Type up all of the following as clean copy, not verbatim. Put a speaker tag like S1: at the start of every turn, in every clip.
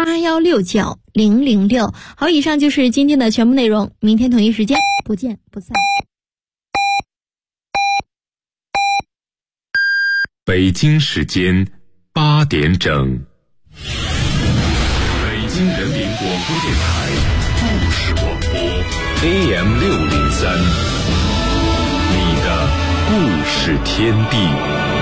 S1: 8169-006。好，以上就是今天的全部内容，明天同一时间不见不散。
S2: 北京时间8点整，北京人民广播电台故事广播 AM603，你的故事天地。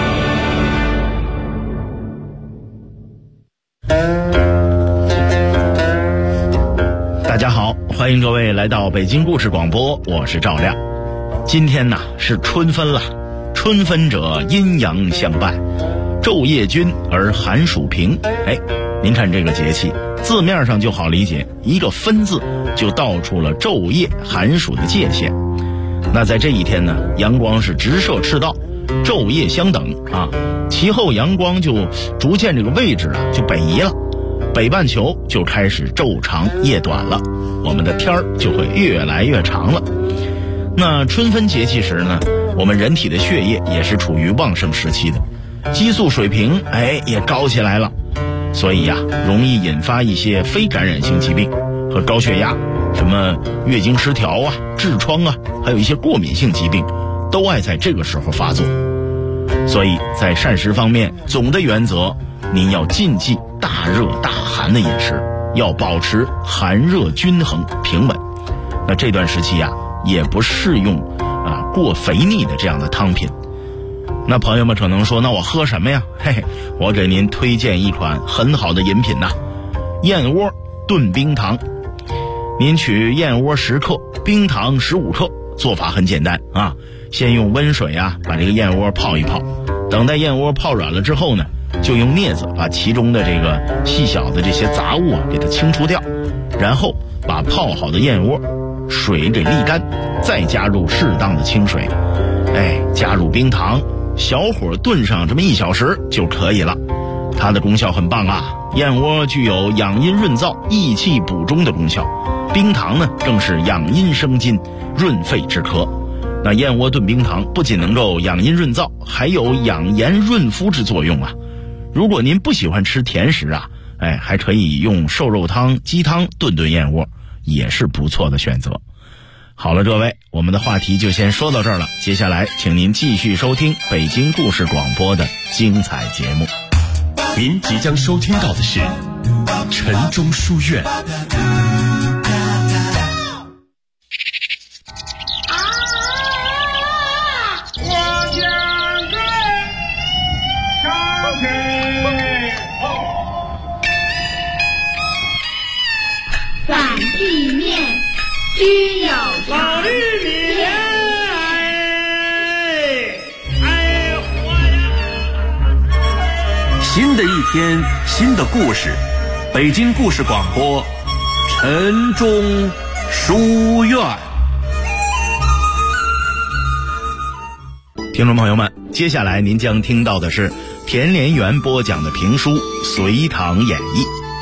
S3: 大家好，欢迎各位来到北京故事广播，我是赵亮。今天呢是春分了，春分者阴阳相伴，昼夜均而寒暑平。您看这个节气字面上就好理解，一个分字就道出了昼夜寒暑的界限。那在这一天呢，阳光是直射赤道，昼夜相等啊，其后阳光就逐渐这个位置就北移了，北半球就开始昼长夜短了，我们的天儿就会越来越长了。那春分节气时呢，我们人体的血液也是处于旺盛时期的，激素水平也高起来了，所以容易引发一些非感染性疾病和高血压，什么月经失调痔疮还有一些过敏性疾病都爱在这个时候发作。所以在膳食方面，总的原则您要禁忌大热大寒的饮食，要保持寒热均衡平稳。那这段时期也不适用过肥腻的这样的汤品。那朋友们可能说，那我喝什么呀？我给您推荐一款很好的饮品燕窝炖冰糖。您取燕窝10克，冰糖15克，做法很简单先用温水把这个燕窝泡一泡，等待燕窝泡软了之后呢，就用镊子把其中的这个细小的这些杂物给它清除掉，然后把泡好的燕窝水给沥干，再加入适当的清水，加入冰糖，小火炖上这么1小时就可以了。它的功效很棒燕窝具有养阴润燥、益气补中的功效，冰糖呢更是养阴生津、润肺止咳。那燕窝炖冰糖不仅能够养阴润燥，还有养颜润肤之作用如果您不喜欢吃甜食还可以用瘦肉汤、鸡汤炖燕窝，也是不错的选择。好了，各位，我们的话题就先说到这儿了，接下来请您继续收听北京故事广播的精彩节目。
S2: 您即将收听到的是晨钟书院。
S4: 反地面须有常
S5: 新的一天，新的故事，北京故事广播晨钟书院。
S3: 听众朋友们，接下来您将听到的是田连元播讲的评书《隋唐演义》。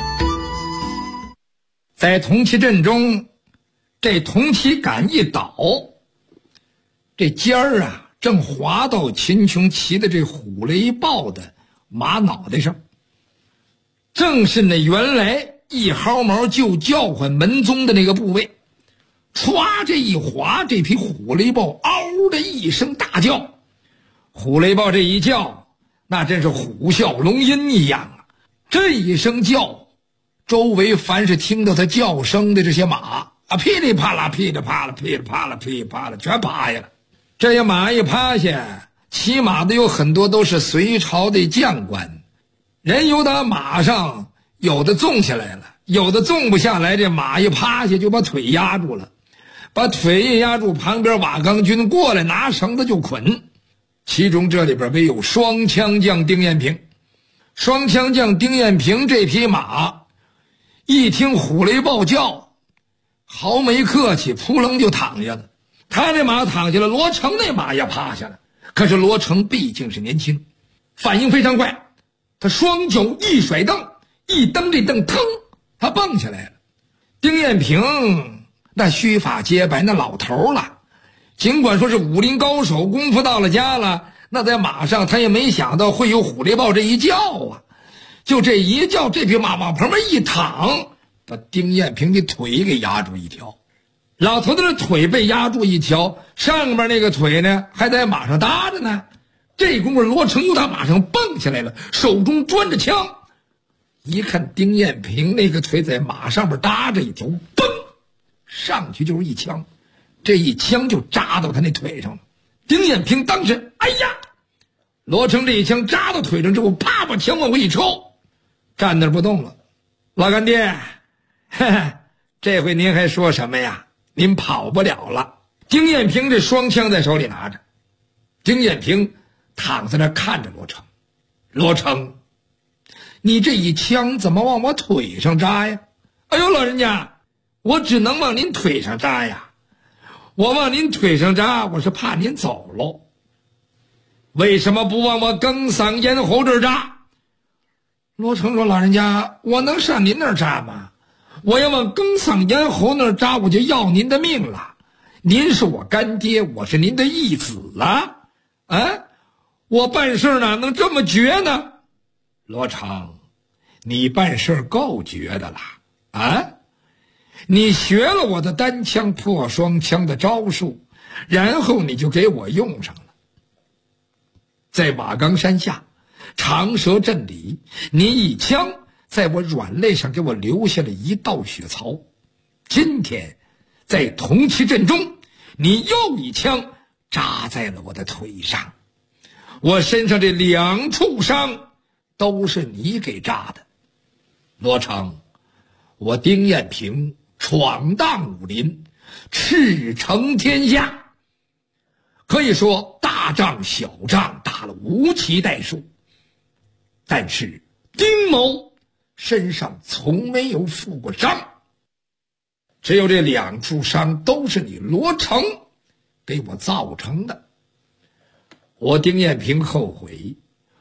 S6: 在铜旗阵中，这铜旗杆一倒，这尖儿正滑到秦琼骑的这虎雷豹的马脑袋上，正是那原来一毫毛就叫唤门宗的那个部位。歘，这一滑，这匹虎雷豹嗷的一声大叫。虎雷豹这一叫，那真是虎啸龙吟一样这一声叫，周围凡是听到他叫声的这些马噼里啪啦噼里啪啦噼里啪啦噼里啪啦全趴下了。这些马一趴下，骑马的有很多都是隋朝的将官，人有的马上有的纵下来了，有的纵不下来，这马一趴下就把腿压住了，把腿一压住，旁边瓦岗军过来拿绳子就捆。其中这里边唯有双枪将丁彦平。双枪将丁彦平这匹马一听虎雷豹叫，毫没客气，扑棱就躺下了。他这马躺下了，罗成那马也趴下了。可是罗成毕竟是年轻，反应非常快，他双脚一甩蹬，一蹬这蹬，腾，他蹦起来了。丁彦平那须发洁白，那老头了，尽管说是武林高手，功夫到了家了，那在马上他也没想到会有虎雷豹这一叫就这一叫，这匹马往旁边一躺，把丁艳平的腿给压住一条。老头子的腿被压住一条，上面那个腿呢还在马上搭着呢。这功夫罗成由他马上蹦下来了，手中端着枪，一看丁艳平那个腿在马上边搭着一条，嘣，上去就是一枪，这一枪就扎到他那腿上了。丁艳平当时哎呀，罗成这一枪扎到腿上之后，啪把枪往回一抽，站那儿不动了。老干爹，嘿嘿，这回您还说什么呀？您跑不了了。丁艳平这双枪在手里拿着，丁艳平躺在那看着罗成。罗成，你这一枪怎么往我腿上扎呀？哎呦，老人家，我只能往您腿上扎呀。我往您腿上扎，我是怕您走喽。为什么不往我哽嗓咽喉这儿扎？罗成说，老人家，我能上您那儿扎吗？我要往哽嗓咽喉那儿扎，我就要您的命了。您是我干爹，我是您的义子啊！啊，我办事哪能这么绝呢？罗成，你办事够绝的了啊！你学了我的单枪破双枪的招数，然后你就给我用上了。在瓦岗山下长蛇阵里，你一枪在我软肋上给我留下了一道血槽。今天在铜旗阵中，你又一枪扎在了我的腿上。我身上这2处伤都是你给扎的。罗成，我丁艳平闯荡武林，驰骋天下，可以说大仗小仗打了无其代数，但是丁某身上从没有负过伤，只有这2处伤都是你罗成给我造成的。我丁艳平后悔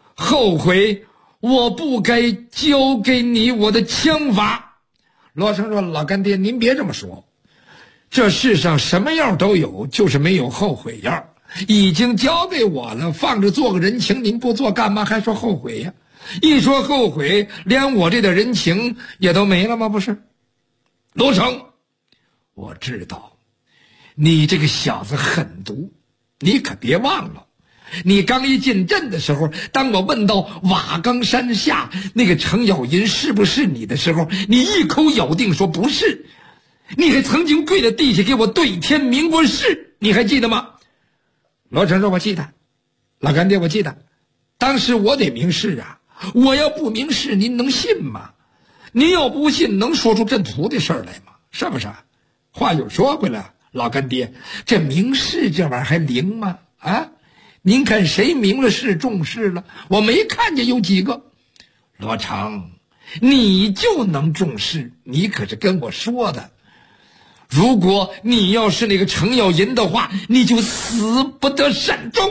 S6: 我不该交给你我的枪法。罗成说，老干爹您别这么说，这世上什么样都有，就是没有后悔样。已经交给我了，放着做个人情，您不做干嘛还说后悔呀？一说后悔，连我这点人情也都没了吗？不是。罗成，我知道你这个小子狠毒，你可别忘了，你刚一进镇的时候，当我问到瓦岗山下那个程咬银是不是你的时候，你一口咬定说不是，你还曾经跪在地下给我对天明过誓，你还记得吗？罗成说，我记得。老干爹，我记得，当时我得明示啊，我要不明示您能信吗？您要不信，能说出镇图的事儿来吗？是不是？话又说回来，老干爹，这明示这玩意儿还灵吗？啊，您看谁明了示重视了？我没看见有几个。罗成，你就能重视，你可是跟我说的，如果你要是那个程咬银的话，你就死不得善终。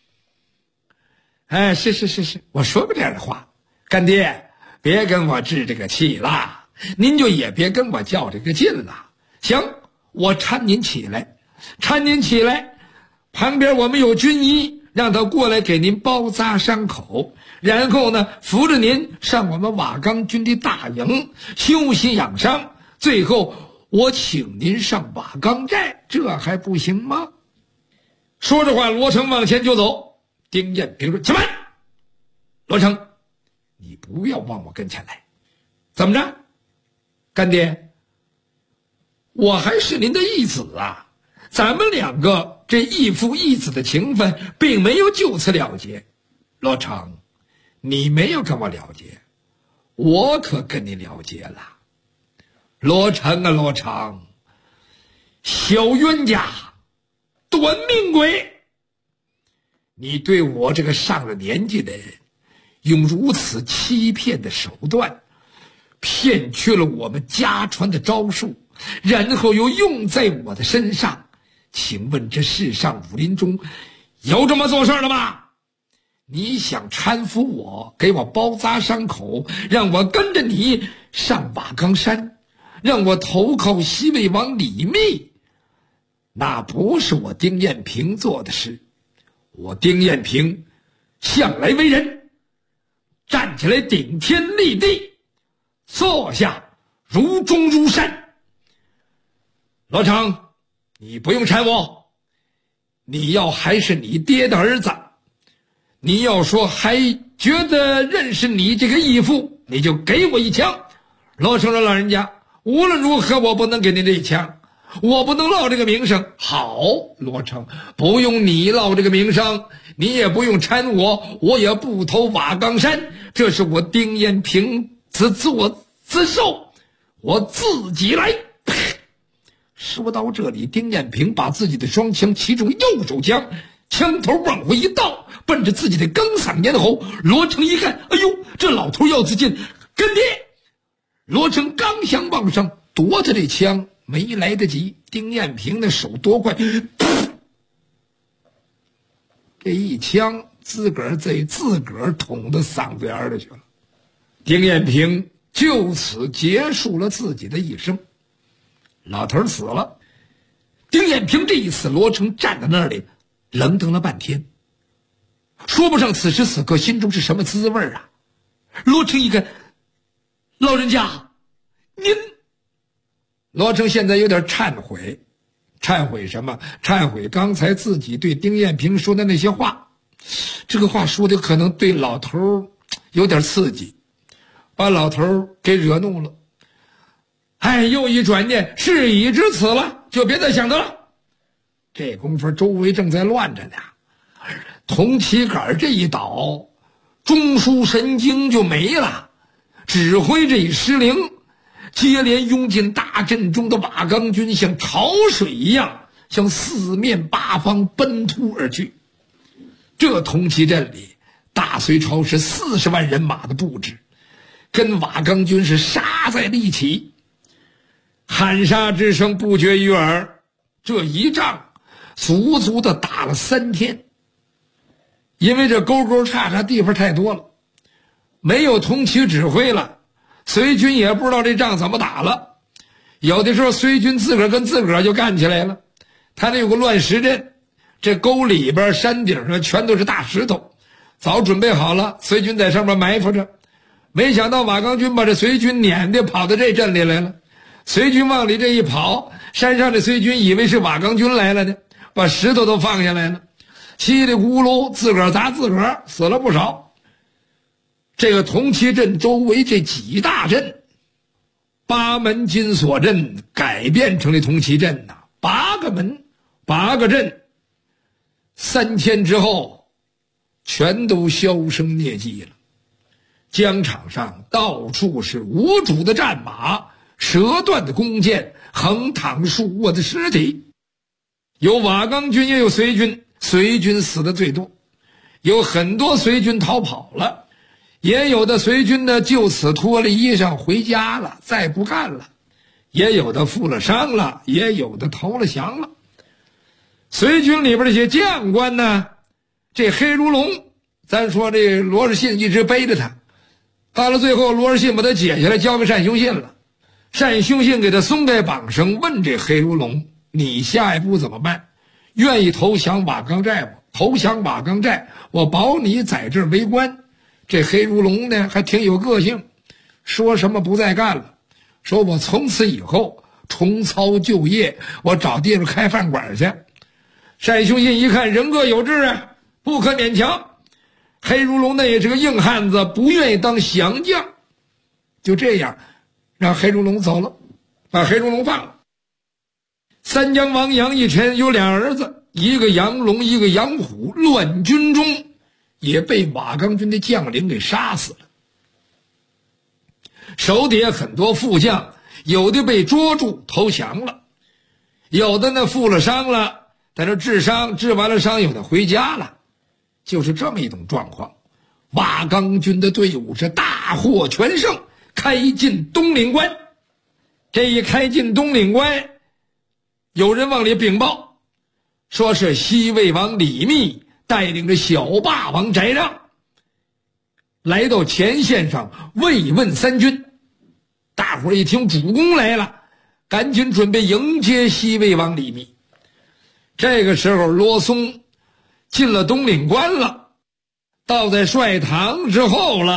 S6: 哎，是，我说过这样的话。干爹，别跟我置这个气了，您就也别跟我较这个劲了。行，我搀您起来，旁边我们有军医，让他过来给您包扎伤口，然后呢，扶着您上我们瓦岗军的大营休息养伤，最后我请您上瓦岗寨，这还不行吗？说着话，罗成往前就走。丁艳平说，起来，罗成，你不要往我跟前来。怎么着，干爹，我还是您的义子啊，咱们2个这义父义子的情分并没有就此了结。罗成，你没有跟我了结，我可跟你了结了。罗成啊，罗成，小冤家，短命鬼，你对我这个上了年纪的人用如此欺骗的手段，骗去了我们家传的招数，然后又用在我的身上，请问这世上武林中有这么做事的吗？你想搀扶我，给我包扎伤口，让我跟着你上瓦岗山，让我投靠西魏王李密，那不是我丁艳平做的事。我丁艳平向来为人站起来顶天立地，坐下如钟如山。罗成，你不用搀我，你要还是你爹的儿子，你要说还觉得认识你这个义父，你就给我一枪。罗成说，老人家，无论如何我不能给您这一枪，我不能落这个名声。好，罗成，不用你落这个名声，你也不用搀我，我也不投瓦岗山，这是我丁彦平自作自受，我自己来。说到这里，丁彦平把自己的双枪其中右手枪枪头往回一倒，奔着自己的钢嗓咽喉。罗成一看，哎呦，这老头要自尽，跟爹！罗成刚想往上夺他这枪，没来得及，丁彦平的手多快，这一枪自个儿捅到嗓子眼里去了。丁彦平就此结束了自己的一生。老头死了，丁彦平这一死，罗成站在那里愣瞪了半天，说不上此时此刻心中是什么滋味啊。罗成一看，老人家您，罗成现在有点忏悔。忏悔什么？忏悔刚才自己对丁彦平说的那些话。这个话说的可能对老头有点刺激，把老头给惹怒了。哎，又一转念，事已至此了，就别再想他了。这功夫周围正在乱着呢，铜旗杆这一倒，中枢神经就没了，指挥这一失灵，接连涌进大阵中的瓦岗军像潮水一样向四面八方奔突而去。这铜旗阵里，大隋朝是40万人马的布置，跟瓦岗军是杀在了一起，喊杀之声不绝于耳。这一仗足足的打了3天，因为这沟沟叉叉地方太多了，没有铜旗指挥了，隋军也不知道这仗怎么打了。有的时候隋军自个儿跟自个儿就干起来了。他那有个乱石阵，这沟里边山顶上全都是大石头，早准备好了，隋军在上面埋伏着。没想到瓦岗军把这隋军撵的跑到这阵里来了，隋军往里这一跑，山上的隋军以为是瓦岗军来了呢，把石头都放下来了，稀里咕噜自个儿砸自个儿，死了不少。这个铜旗阵周围这几大阵，8门金锁阵改变成了铜旗阵呐，8个门8个阵，3天之后全都销声匿迹了。疆场上到处是无主的战马，折断的弓箭，横躺竖卧的尸体。有瓦岗军也有隋军，隋军死的最多，有很多隋军逃跑了，也有的隋军呢就此脱了衣裳回家了，再不干了，也有的负了伤了，也有的投了降了。隋军里边这些将官呢，这黑如龙，咱说这罗士信一直背着他，到了最后罗士信把他解下来交给单雄信了，单雄信给他松开绑绳，问这黑如龙，你下一步怎么办？愿意投降瓦岗寨不？投降瓦岗寨，我保你在这儿为官。这黑如龙呢还挺有个性，说什么不再干了，说我从此以后重操旧业，我找地方开饭馆去。单雄信一看人各有志啊，不可勉强。黑如龙那也是个硬汉子，不愿意当降将，就这样让黑如龙走了，把黑如龙放了。三江王杨义臣有2儿子，一个杨龙，一个杨虎，乱军中也被瓦岗军的将领给杀死了。手底下很多副将，有的被捉住投降了，有的呢负了伤了，在这治伤，治完了伤，有的回家了，就是这么一种状况。瓦岗军的队伍是大获全胜，开进东岭关。这一开进东岭关，有人往里禀报，说是西魏王李密带领着小霸王翟让来到前线上慰问三军。大伙儿一听主公来了，赶紧准备迎接西魏王李密。这个时候罗松进了东岭关了，到在帅堂之后了。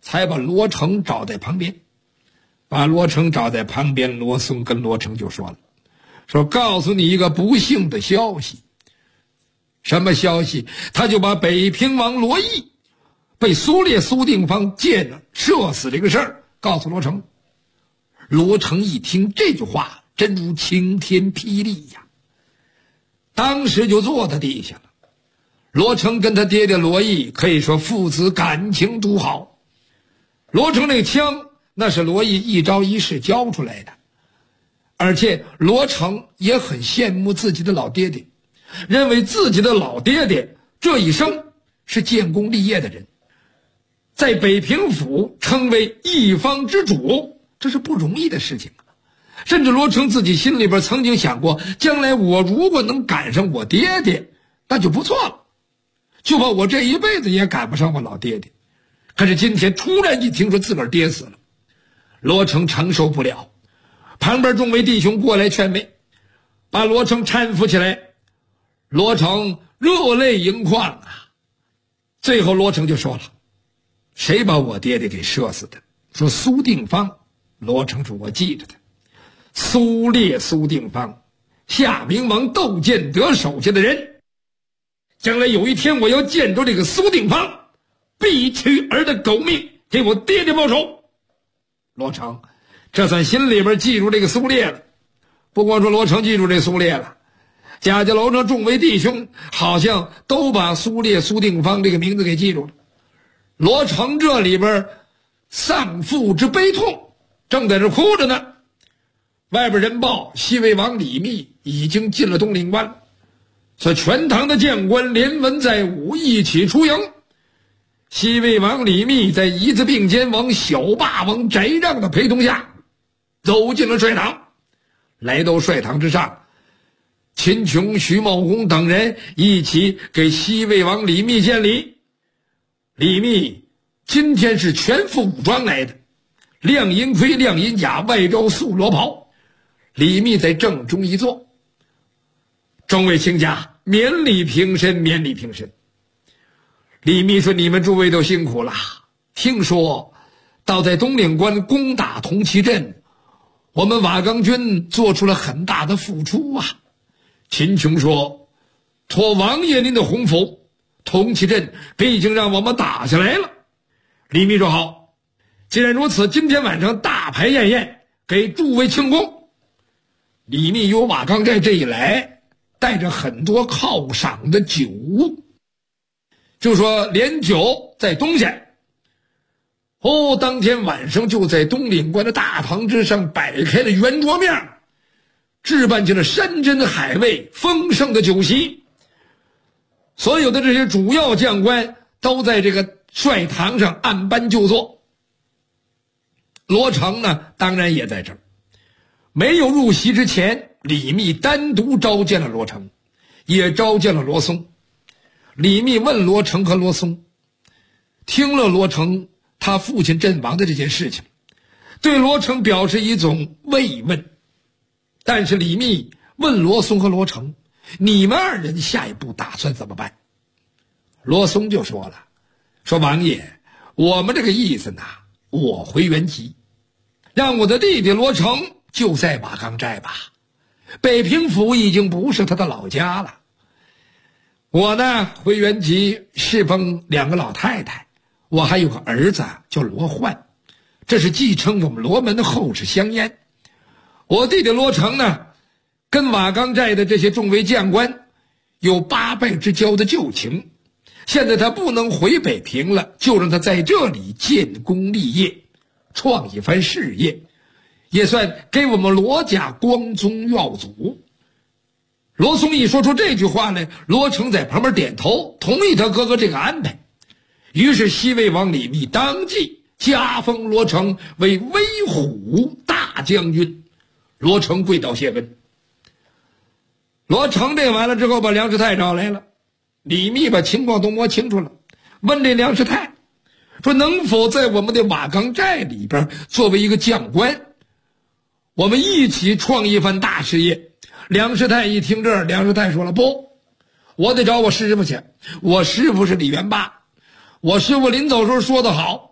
S6: 才把罗成找在旁边。把罗成找在旁边，罗松跟罗成就说了，说告诉你一个不幸的消息。什么消息？他就把北平王罗毅被苏烈苏定方箭射死这个事儿告诉罗成。罗成一听这句话，真如晴天霹雳呀，当时就坐在地下了。罗成跟他爹爹罗毅可以说父子感情独好。罗成那个枪那是罗毅一招一式教出来的，而且罗成也很羡慕自己的老爹爹，认为自己的老爹爹这一生是建功立业的人，在北平府成为一方之主，这是不容易的事情。甚至罗成自己心里边曾经想过，将来我如果能赶上我爹爹那就不错了，就怕我这一辈子也赶不上我老爹爹。可是今天突然一听说自个儿爹死了，罗成承受不了，旁边众位弟兄过来劝慰，把罗成搀扶起来。罗成热泪盈眶啊！最后罗成就说了，谁把我爹爹给射死的？说苏定方。罗成说我记着他，苏烈苏定方，夏明王窦建德手下的人，将来有一天我要见着这个苏定方，必取儿的狗命给我爹爹报仇。罗成这算心里边记住这个苏烈了。不光说罗成记住这苏烈了，贾家楼上众位弟兄好像都把苏烈苏定方这个名字给记住了。罗成这里边丧父之悲痛，正在这哭着呢。外边人报西魏王李密已经进了东岭关了，所以全唐的将官连文载武一起出营。西魏王李密在一字并肩王小霸王翟让的陪同下走进了帅堂。来到帅堂之上，秦琼、徐茂公等人一起给西魏王李密见礼。李密今天是全副武装来的，亮银盔、亮银甲，外罩素罗袍。李密在正中一坐，众位卿家，免礼平身，免礼平身。李密说，你们诸位都辛苦了，听说倒在东岭关攻打铜旗镇，我们瓦岗军做出了很大的付出啊。秦琼说，托王爷您的洪福，铜旗镇毕竟让我们打下来了。李密说，好，既然如此，今天晚上大排宴宴，给诸位庆功。李密由瓦岗寨这一来，带着很多犒赏的酒物，就说连酒在东下。当天晚上就在东岭关的大堂之上摆开了圆桌面，置办起了山珍海味、丰盛的酒席。所有的这些主要将官都在这个帅堂上按班就坐。罗成呢，当然也在这儿。没有入席之前，李密单独召见了罗成，也召见了罗松。李密问罗成和罗松，听了罗成他父亲阵亡的这件事情，对罗成表示一种慰问。但是李密问罗松和罗成，你们二人下一步打算怎么办？罗松就说了，说王爷，我们这个意思呢，我回原籍，让我的弟弟罗成就在瓦岗寨吧，北平府已经不是他的老家了。我呢回原籍侍奉两个老太太，我还有个儿子叫罗焕，这是继承我们罗门的后世香烟。我弟弟罗成呢，跟瓦岗寨的这些众位将官有八拜之交的旧情，现在他不能回北平了，就让他在这里建功立业，创一番事业，也算给我们罗家光宗耀祖。罗松一说出这句话来，罗成在旁边点头，同意他哥哥这个安排。于是西魏王李密当即加封罗成为威虎大将军。罗成跪倒谢恩。罗成这完了之后，把梁师太找来了。李密把情况都摸清楚了，问这梁师太说，能否在我们的瓦岗寨里边作为一个将官，我们一起创一番大事业。梁师太一听这儿，梁师太说了，不，我得找我师傅去。我师傅是李元霸，我师傅临走时候说得好，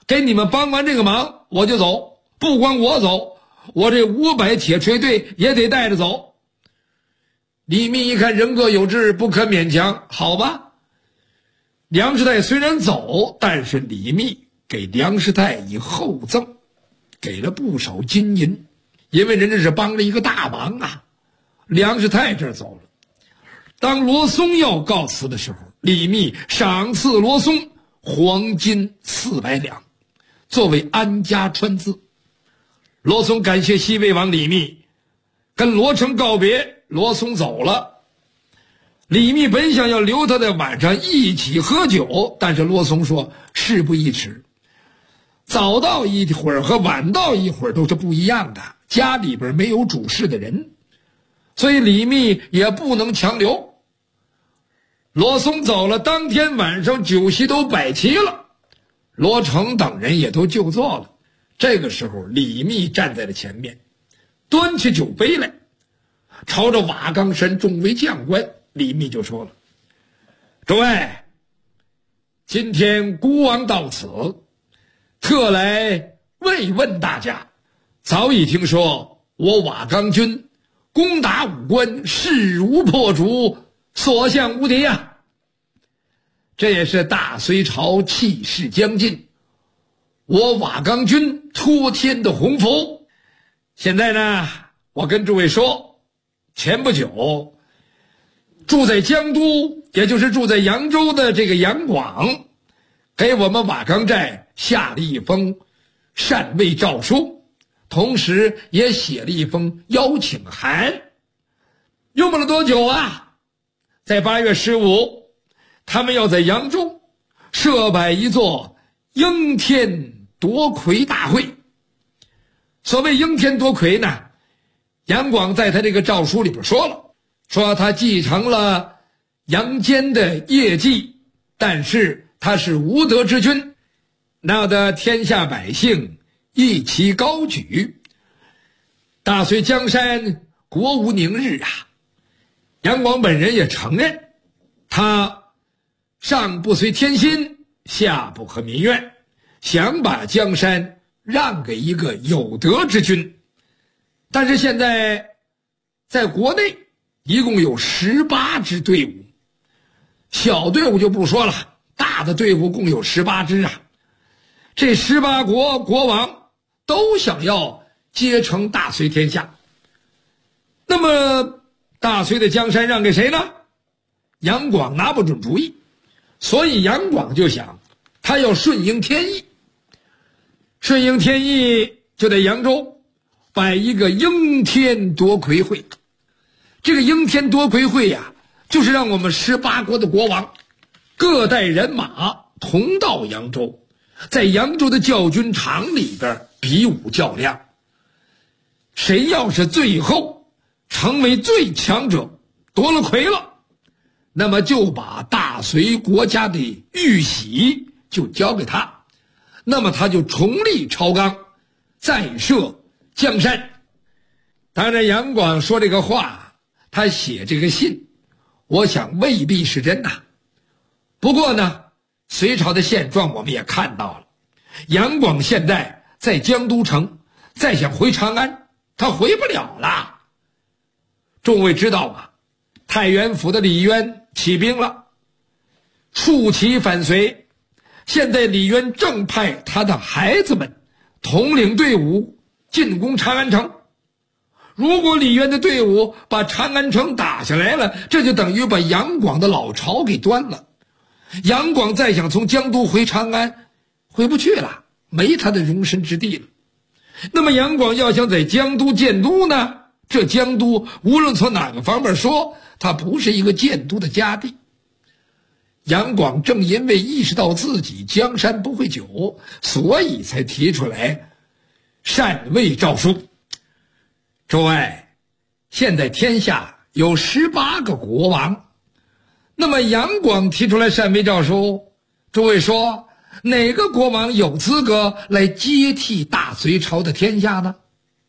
S6: 给你们帮完这个忙我就走，不光我走，我这500铁锤队也得带着走。李密一看人各有志，不可勉强，好吧。梁士泰虽然走，但是李密给梁士泰以厚赠，给了不少金银，因为人家是帮了一个大忙啊。梁士泰这儿走了。当罗松要告辞的时候，李密赏赐罗松黄金400两，作为安家川资。罗松感谢西魏王李密，跟罗成告别，罗松走了。李密本想要留他在晚上一起喝酒，但是罗松说事不宜迟，早到一会儿和晚到一会儿都是不一样的，家里边没有主事的人，所以李密也不能强留。罗松走了，当天晚上酒席都摆齐了，罗成等人也都就座了。这个时候李密站在了前面，端起酒杯来，朝着瓦岗山众位将官，李密就说了：诸位，今天孤王到此，特来慰问大家。早已听说我瓦岗军攻打武关，势如破竹，所向无敌啊！这也是大隋朝气势将近，我瓦岗军托天的鸿福。现在呢，我跟诸位说，前不久住在江都，也就是住在扬州的这个杨广，给我们瓦岗寨下了一封禅位诏书，同时也写了一封邀请函。用不了多久啊，在8月15，他们要在扬州设摆一座应天夺魁大会。所谓应天夺魁呢，杨广在他这个诏书里边说了，说他继承了杨坚的业绩，但是他是无德之君，闹得天下百姓一齐高举，大隋江山国无宁日啊。杨广本人也承认，他上不随天心，下不合民愿，想把江山让给一个有德之君。但是现在在国内一共有18支队伍，小队伍就不说了，大的队伍共有18支啊。这18国国王都想要接承大隋天下，那么大隋的江山让给谁呢？杨广拿不准主意，所以杨广就想他要顺应天意。顺应天意就在扬州摆一个应天夺魁会。这个应天夺魁会呀，就是让我们18国的国王各带人马同到扬州，在扬州的教军场里边比武较量。谁要是最后成为最强者，夺了魁了，那么就把大隋国家的玉玺就交给他，那么他就重立朝纲，再设江山。当然杨广说这个话，他写这个信，我想未必是真的。不过呢，隋朝的现状我们也看到了，杨广现在在江都城，再想回长安他回不了了。众位知道吗？太原府的李渊起兵了，竖旗反隋。现在李渊正派他的孩子们统领队伍进攻长安城。如果李渊的队伍把长安城打下来了，这就等于把杨广的老巢给端了。杨广再想从江都回长安，回不去了，没他的容身之地了。那么杨广要想在江都建都呢，这江都无论从哪个方面说，它不是一个建都的佳地。杨广正因为意识到自己江山不会久，所以才提出来禅位诏书。诸位，现在天下有18个国王，那么杨广提出来禅位诏书，诸位说哪个国王有资格来接替大隋朝的天下呢？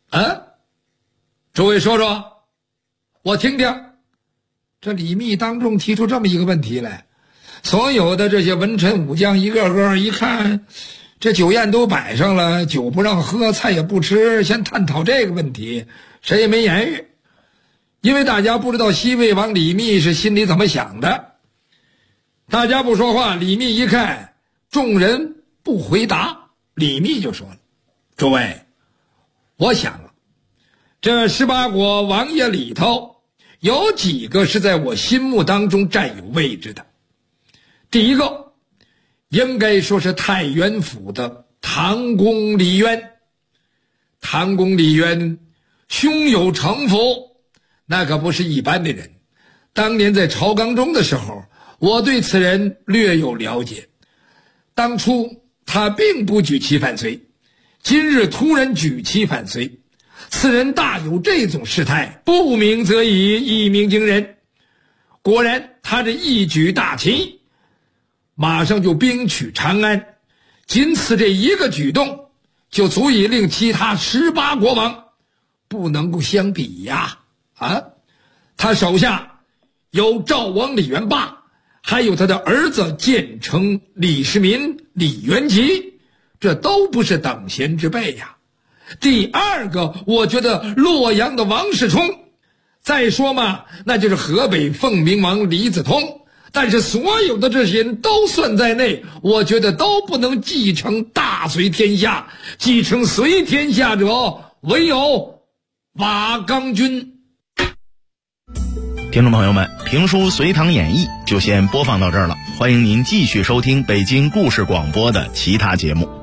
S6: 诸位说说，我听听。这李密当众提出这么一个问题来，所有的这些文臣武将一个个一看， 这酒宴都摆上了，酒不让喝，菜也不吃，先探讨这个问题，谁也没言语，因为大家不知道西魏王李密是心里怎么想的。大家不说话，李密一看众人不回答，李密就说了：“诸位，我想了，这18国王爷里头有几个是在我心目当中占有位置的。第一个应该说是太原府的唐公李渊。唐公李渊胸有城府，那可不是一般的人。当年在朝纲中的时候，我对此人略有了解。当初他并不举旗反隋，今日突然举旗反隋，此人大有这种事态，不鸣则已，一鸣惊人。果然他这一举大旗，马上就兵取长安，仅此这一个举动，就足以令其他18国王不能够相比呀！他手下有赵王李元霸，还有他的儿子建成李世民、李元吉，这都不是等闲之辈呀。第二个，我觉得洛阳的王世充，再说嘛，那就是河北凤鸣王李子通。但是所有的这些人都算在内，我觉得都不能继承大隋天下，继承隋天下者唯有瓦岗军。
S3: 听众朋友们，评书《隋唐演义》就先播放到这儿了，欢迎您继续收听北京故事广播的其他节目。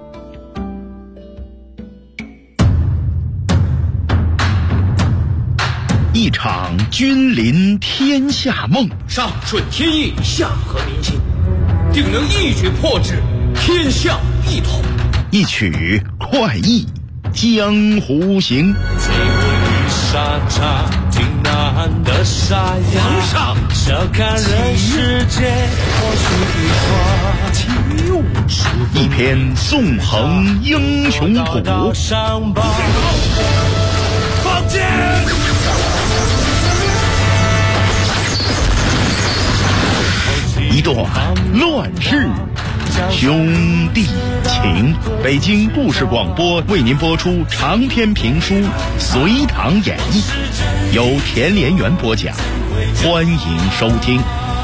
S3: 一场君临天下梦，
S7: 上顺天意，下合民心，定能一举破之，天下一统。
S3: 一曲快意江湖行。
S8: 最后一沙场，挺难的沙哑。
S7: 皇上，
S8: 笑看人世间，或许一花。
S3: 一篇纵横英雄谱。
S7: 放箭！
S3: 一段乱世兄弟情。北京故事广播为您播出长篇评书《隋唐演义》，由田连元播讲，欢迎收听。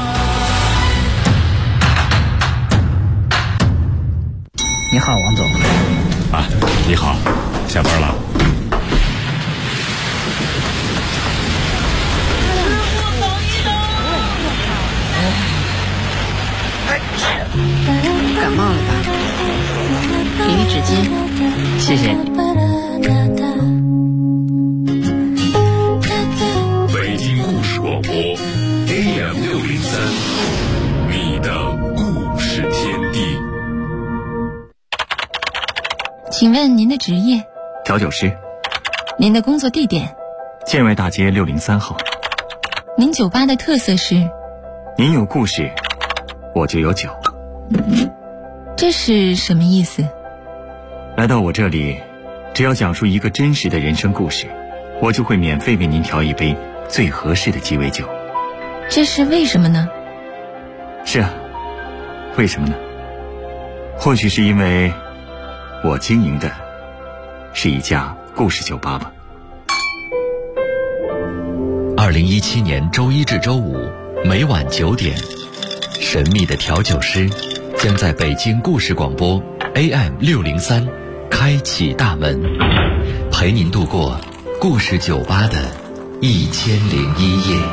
S9: 你好，王总。
S2: 啊，你好，下班了。
S10: 感冒了吧？给你纸巾，
S9: 谢谢你。
S2: 北京故事广播 AM603，你的故事天地。
S10: 请问您的职业？
S9: 调酒师。
S10: 您的工作地点？
S9: 建外大街603号。
S10: 您酒吧的特色是？
S9: 您有故事，我就有酒。
S10: 这是什么意思？
S9: 来到我这里，只要讲述一个真实的人生故事，我就会免费为您调一杯最合适的鸡尾酒。
S10: 这是为什么呢？
S9: 是啊，为什么呢？或许是因为我经营的是一家故事酒吧吧。
S11: 2017年周一至周五每晚9点，神秘的调酒师将在北京故事广播 AM603 开启大门，陪您度过故事酒吧的1001夜。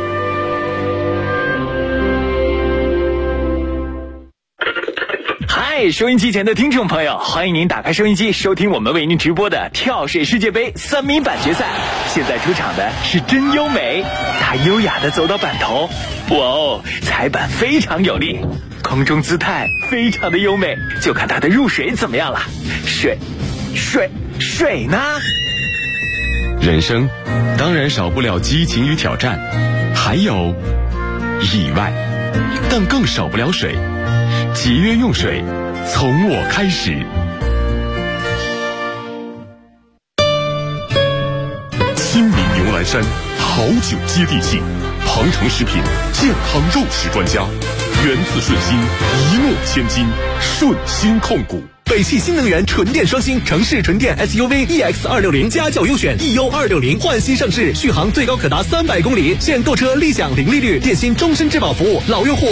S12: 嗨，收音机前的听众朋友，欢迎您打开收音机，收听我们为您直播的跳水世界杯3米板决赛。现在出场的是真优美，她优雅地走到板头，哇哦，踩板非常有力，空中姿态非常的优美，就看她的入水怎么样了。水呢？
S2: 人生当然少不了激情与挑战，还有意外，但更少不了水。节约用水，从我开始。亲民牛栏山，好酒接地气，庞城食品健康肉食专家，源自顺心，一诺千金，顺心控股。
S13: 北汽新能源纯电双星城市纯电 SUV EX260家轿优选 EU260换新上市，续航最高可达300公里，现购车立享零利率，电信终身质保服务，老用户